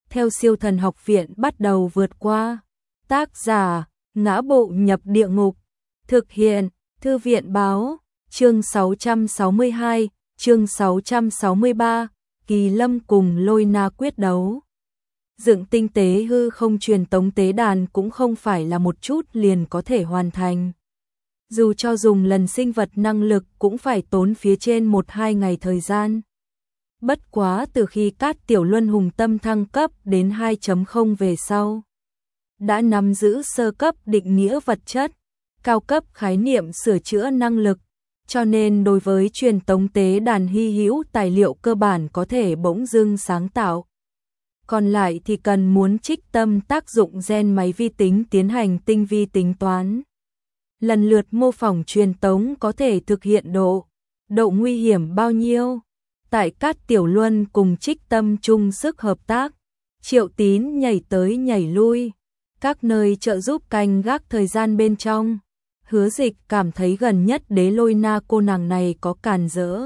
theo Siêu Thần Học Viện bắt đầu vượt qua. Tác giả: Ngã Bộ Nhập Địa Ngục. Thực hiện: Thư viện báo. Chương 662, chương 663, Kỳ Lâm cùng Lôi Na quyết đấu. Dựng tinh tế hư không truyền tống tế đàn cũng không phải là một chút liền có thể hoàn thành. Dù cho dùng lần sinh vật năng lực cũng phải tốn phía trên 1-2 ngày thời gian. Bất quá từ khi Cát Tiểu Luân hùng tâm thăng cấp đến 2.0 về sau, đã nắm giữ sơ cấp định nghĩa vật chất, cao cấp khái niệm sửa chữa năng lực, cho nên đối với truyền tống tế đàn hy hữu tài liệu cơ bản có thể bỗng dưng sáng tạo. Còn lại thì cần muốn trích tâm tác dụng gen máy vi tính tiến hành tinh vi tính toán. Lần lượt mô phỏng truyền tống có thể thực hiện độ nguy hiểm bao nhiêu. Tại Cát Tiểu Luân cùng trích tâm chung sức hợp tác, Triệu Tín nhảy tới nhảy lui, các nơi trợ giúp canh gác thời gian bên trong. Hứa Dịch cảm thấy gần nhất Đế Lôi Na cô nàng này có càn rỡ.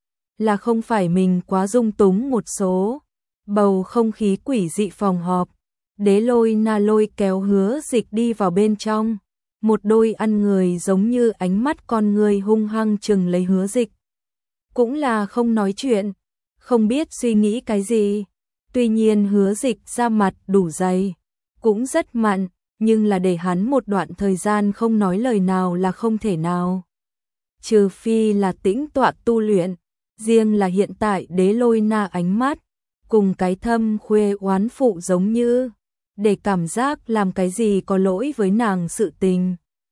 Là không phải mình quá dung túng một số. Bầu không khí quỷ dị phòng họp, Đế Lôi Na lôi kéo Hứa Dịch đi vào bên trong. Một đôi ăn người giống như ánh mắt con người hung hăng chừng lấy Hứa Dịch. Cũng là không nói chuyện, không biết suy nghĩ cái gì. Tuy nhiên Hứa Dịch da mặt đủ dày, cũng rất mặn, nhưng là để hắn một đoạn thời gian không nói lời nào là không thể nào. Trừ phi là tĩnh tọa tu luyện, riêng là hiện tại Đế Lôi Na ánh mắt, cùng cái thâm khuê oán phụ giống như, để cảm giác làm cái gì có lỗi với nàng sự tình.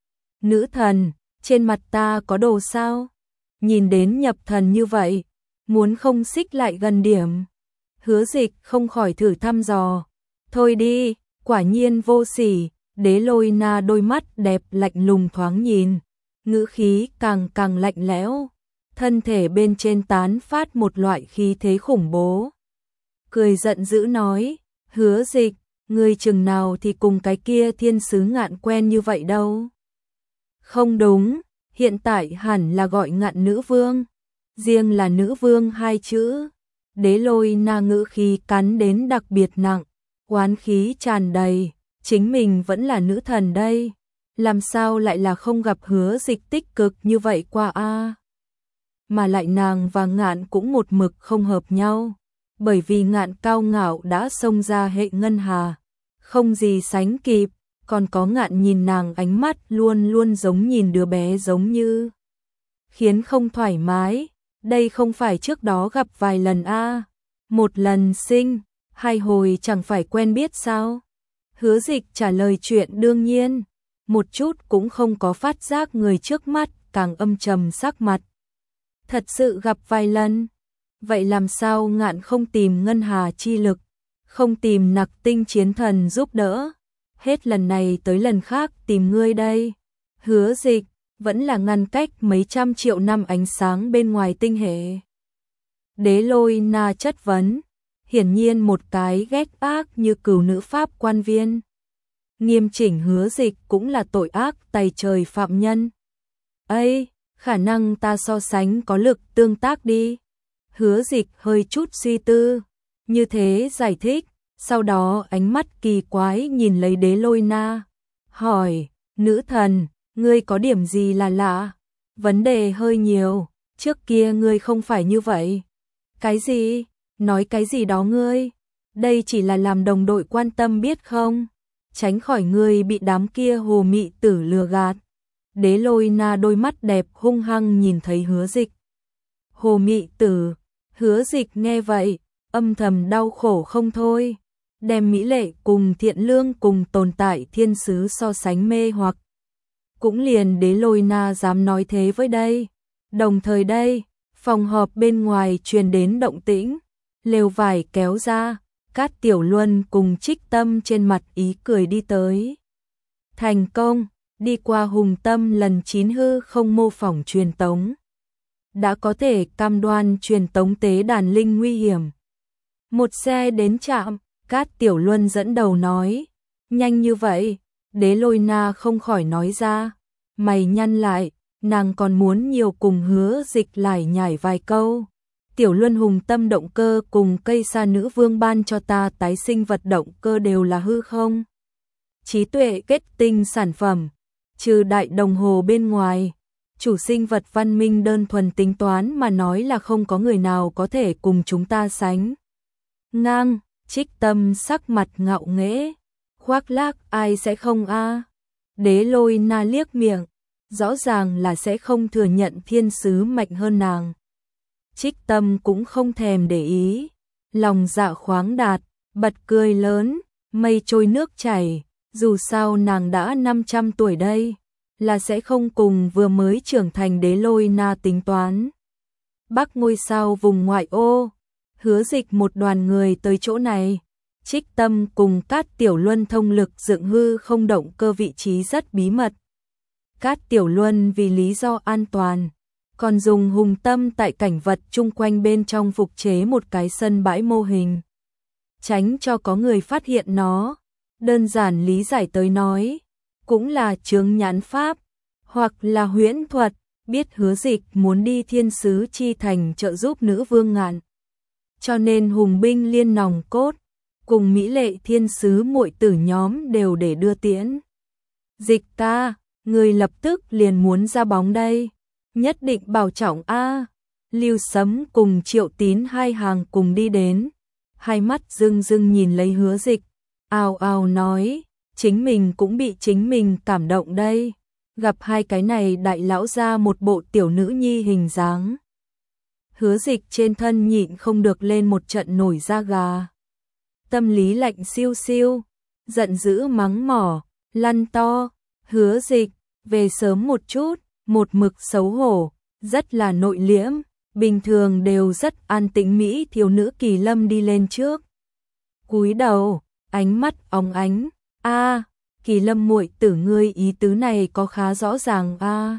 Nữ thần, trên mặt ta có đồ sao? Nhìn đến nhập thần như vậy, muốn không xích lại gần điểm. Hứa Dịch không khỏi thử thăm dò. Thôi đi, quả nhiên vô sỉ. Đế Lôi Na đôi mắt đẹp lạnh lùng thoáng nhìn, ngữ khí càng lạnh lẽo, thân thể bên trên tán phát một loại khí thế khủng bố. Cười giận dữ nói, Hứa Dịch, ngươi chừng nào thì cùng cái kia thiên sứ Ngạn quen như vậy đâu. Không đúng, hiện tại hẳn là gọi Ngạn nữ vương, riêng là nữ vương 2 chữ. Đế Lôi Na ngữ khí cắn đến đặc biệt nặng, oán khí tràn đầy. Chính mình vẫn là nữ thần đây, làm sao lại là không gặp Hứa Dịch tích cực như vậy qua a? Mà lại nàng và Ngạn cũng một mực không hợp nhau, bởi vì Ngạn cao ngạo đã xông ra hệ ngân hà, không gì sánh kịp, còn có Ngạn nhìn nàng ánh mắt luôn luôn giống nhìn đứa bé giống như, khiến không thoải mái. Đây không phải trước đó gặp vài lần a, một lần sinh, 2 hồi chẳng phải quen biết sao? Hứa Dịch trả lời chuyện đương nhiên, một chút cũng không có phát giác người trước mắt càng âm trầm sắc mặt. Thật sự gặp vài lần, vậy làm sao Ngạn không tìm ngân hà chi lực, không tìm Nặc Tinh chiến thần giúp đỡ, hết lần này tới lần khác tìm ngươi đây. Hứa Dịch vẫn là ngăn cách mấy trăm triệu năm ánh sáng bên ngoài tinh hệ. Đế Lôi Na chất vấn. Hiển nhiên một cái ghét ác như cừu nữ pháp quan viên. Nghiêm chỉnh Hứa Dịch cũng là tội ác tày trời phạm nhân. Ây, khả năng ta so sánh có lực tương tác đi. Hứa Dịch hơi chút suy tư, như thế giải thích, sau đó ánh mắt kỳ quái nhìn lấy Đế Lôi Na. Hỏi, nữ thần, ngươi có điểm gì là lạ? Vấn đề hơi nhiều, trước kia ngươi không phải như vậy. Cái gì? Nói cái gì đó ngươi? Đây chỉ là làm đồng đội quan tâm biết không? Tránh khỏi ngươi bị đám kia hồ mị tử lừa gạt. Đế Lôi Na đôi mắt đẹp hung hăng nhìn thấy Hứa Dịch. Hồ mị tử, Hứa Dịch nghe vậy, âm thầm đau khổ không thôi. Đem mỹ lệ cùng thiện lương cùng tồn tại thiên sứ so sánh mê hoặc. Cũng liền Đế Lôi Na dám nói thế với đây. Đồng thời đây, phòng họp bên ngoài truyền đến động tĩnh. Lều vải kéo ra, Cát Tiểu Luân cùng Trích Tâm trên mặt ý cười đi tới. Thành công, đi qua hùng tâm lần 9 hư không mô phỏng truyền tống. Đã có thể cam đoan truyền tống tế đàn linh nguy hiểm. Một xe đến trạm, Cát Tiểu Luân dẫn đầu nói. Nhanh như vậy, Đế Lôi Na không khỏi nói ra. Mày nhăn lại, nàng còn muốn nhiều cùng Hứa Dịch lải nhải vài câu. Tiểu Luân hùng tâm động cơ cùng cây sa nữ vương ban cho ta tái sinh vật động cơ đều là hư không. Trí tuệ kết tinh sản phẩm, trừ đại đồng hồ bên ngoài, chủ sinh vật văn minh đơn thuần tính toán mà nói là không có người nào có thể cùng chúng ta sánh ngang. Trích Tâm sắc mặt ngạo nghễ, khoác lác ai sẽ không a? Đế Lôi Na liếc miệng, rõ ràng là sẽ không thừa nhận thiên sứ mạnh hơn nàng. Trích Tâm cũng không thèm để ý, lòng dạ khoáng đạt, bật cười lớn, mây trôi nước chảy, dù sao nàng đã 500 tuổi đây, là sẽ không cùng vừa mới trưởng thành Đế Lôi Na tính toán. Bắc ngôi sao vùng ngoại ô, Hứa Dịch một đoàn người tới chỗ này. Trích Tâm cùng Cát Tiểu Luân thông lực dựng hư không động cơ vị trí rất bí mật. Cát Tiểu Luân vì lý do an toàn, còn dùng hùng tâm tại cảnh vật chung quanh bên trong phục chế một cái sân bãi mô hình, tránh cho có người phát hiện nó. Đơn giản lý giải tới nói, cũng là chướng nhãn pháp, hoặc là huyễn thuật, biết Hứa Dịch muốn đi Thiên Sứ Chi Thành trợ giúp nữ vương ngạn. Cho nên hùng binh liên nòng cốt, cùng mỹ lệ thiên sứ muội tử nhóm đều để đưa tiễn. Dịch ca, người lập tức liền muốn ra bóng đây, nhất định bảo trọng a. Lưu Sấm cùng Triệu Tín hai hàng cùng đi đến, hai mắt rưng rưng nhìn lấy Hứa Dịch, ào ào nói, chính mình cũng bị chính mình cảm động đây, gặp hai cái này đại lão ra một bộ tiểu nữ nhi hình dáng. Hứa Dịch trên thân nhịn không được lên một trận nổi da gà. Tâm lý lạnh siêu siêu, giận dữ mắng mỏ, lăn to, Hứa Dịch, về sớm một chút, một mực xấu hổ, rất là nội liễm, bình thường đều rất an tĩnh mỹ thiếu nữ Kỳ Lâm đi lên trước. Cúi đầu, ánh mắt óng ánh, a, Kỳ Lâm muội tử ngươi ý tứ này có khá rõ ràng a.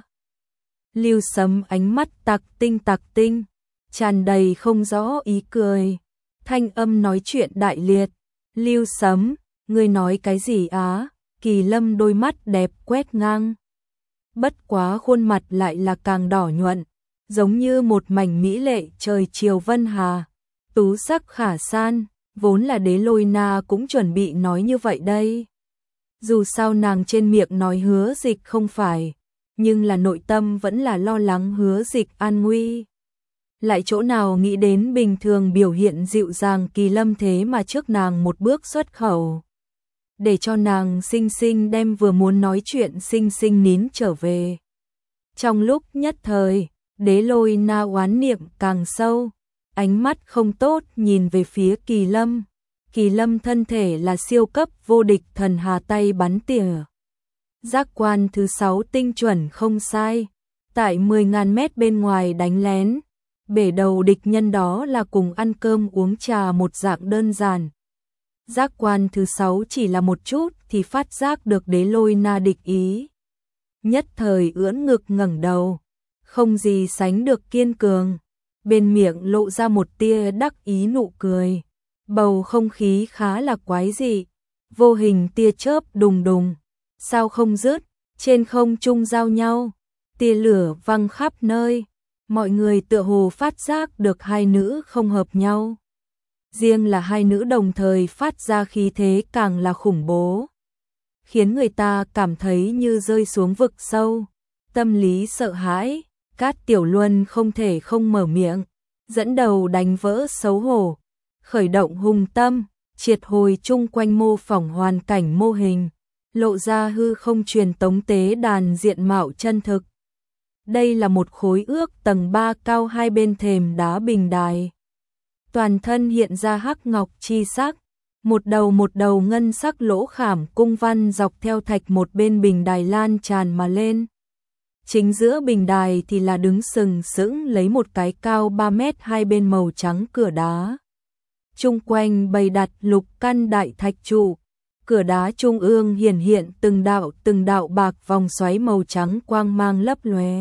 Lưu Sấm ánh mắt tặc tinh, tràn đầy không rõ ý cười. Thanh âm nói chuyện đại liệt, Lưu Sấm, ngươi nói cái gì á? Kỳ Lâm đôi mắt đẹp quét ngang. Bất quá khuôn mặt lại là càng đỏ nhuận, giống như một mảnh mỹ lệ trời chiều vân hà, tú sắc khả san, vốn là Đế Lôi Na cũng chuẩn bị nói như vậy đây. Dù sao nàng trên miệng nói Hứa Dịch không phải, nhưng là nội tâm vẫn là lo lắng Hứa Dịch an nguy. Lại chỗ nào nghĩ đến bình thường biểu hiện dịu dàng Kỳ Lâm thế mà trước nàng một bước xuất khẩu, để cho nàng xinh xinh đem vừa muốn nói chuyện xinh xinh nín trở về. Trong lúc nhất thời, Đế Lôi Na oán niệm càng sâu, ánh mắt không tốt nhìn về phía Kỳ Lâm. Kỳ Lâm thân thể là siêu cấp vô địch thần hà tay bắn tỉa. Giác quan thứ 6 tinh chuẩn không sai, tại 10.000 mét bên ngoài đánh lén. Bể đầu địch nhân đó là cùng ăn cơm uống trà một dạng đơn giản. Giác quan thứ 6 chỉ là một chút thì phát giác được Đế Lôi Na địch ý. Nhất thời ưỡn ngực ngẩng đầu, không gì sánh được kiên cường, bên miệng lộ ra một tia đắc ý nụ cười. Bầu không khí khá là quái dị, vô hình tia chớp đùng đùng, sao không dứt, trên không trung giao nhau, tia lửa văng khắp nơi. Mọi người tựa hồ phát giác được hai nữ không hợp nhau. Riêng là hai nữ đồng thời phát ra khí thế càng là khủng bố, khiến người ta cảm thấy như rơi xuống vực sâu. Tâm lý sợ hãi, Cát Tiểu Luân không thể không mở miệng, dẫn đầu đánh vỡ xấu hổ, khởi động hùng tâm, triệt hồi chung quanh mô phỏng hoàn cảnh mô hình, lộ ra hư không truyền tống tế đàn diện mạo chân thực. Đây là một khối ước tầng 3 cao hai bên thềm đá bình đài. Toàn thân hiện ra hắc ngọc chi sắc, một đầu ngân sắc lỗ khảm cung văn dọc theo thạch một bên bình đài lan tràn mà lên. Chính giữa bình đài thì là đứng sừng sững lấy một cái cao 3 mét hai bên màu trắng cửa đá. Chung quanh bày đặt lục căn đại thạch trụ, cửa đá trung ương hiển hiện từng đạo bạc vòng xoáy màu trắng quang mang lấp lóe.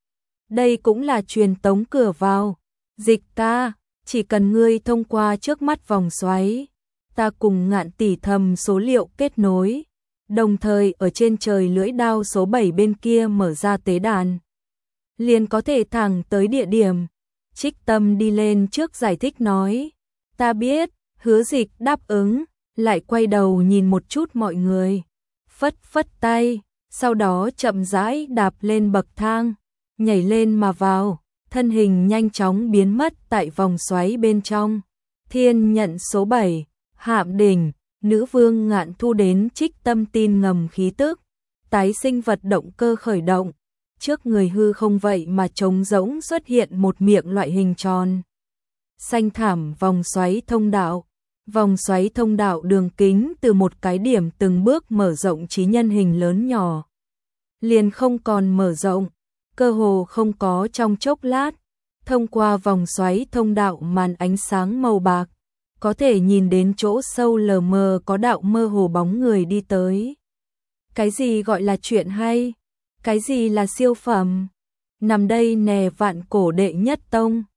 Đây cũng là truyền tống cửa vào. Dịch ca, chỉ cần ngươi thông qua trước mắt vòng xoáy, ta cùng Ngạn tỷ thầm số liệu kết nối, đồng thời ở trên trời lưỡi đao số 7 bên kia mở ra tế đàn, liền có thể thẳng tới địa điểm. Trích Tâm đi lên trước giải thích nói, ta biết. Hứa Dịch đáp ứng, lại quay đầu nhìn một chút mọi người, phất phất tay, sau đó chậm rãi đạp lên bậc thang, nhảy lên mà vào, thân hình nhanh chóng biến mất tại vòng xoáy bên trong. Thiên nhận số 7, Hạm Đỉnh, nữ vương Ngạn Thu đến Trích Tâm tin ngầm khí tức, tái sinh vật động cơ khởi động, trước người hư không vậy mà trống rỗng xuất hiện một miệng loại hình tròn. Xanh thảm vòng xoáy thông đạo. Vòng xoáy thông đạo đường kính từ một cái điểm từng bước mở rộng trí nhân hình lớn nhỏ. Liền không còn mở rộng, cơ hồ không có trong chốc lát. Thông qua vòng xoáy thông đạo màn ánh sáng màu bạc, có thể nhìn đến chỗ sâu lờ mờ có đạo mơ hồ bóng người đi tới. Cái gì gọi là chuyện hay? Cái gì là siêu phẩm? Nằm đây nè Vạn Cổ đệ nhất tông.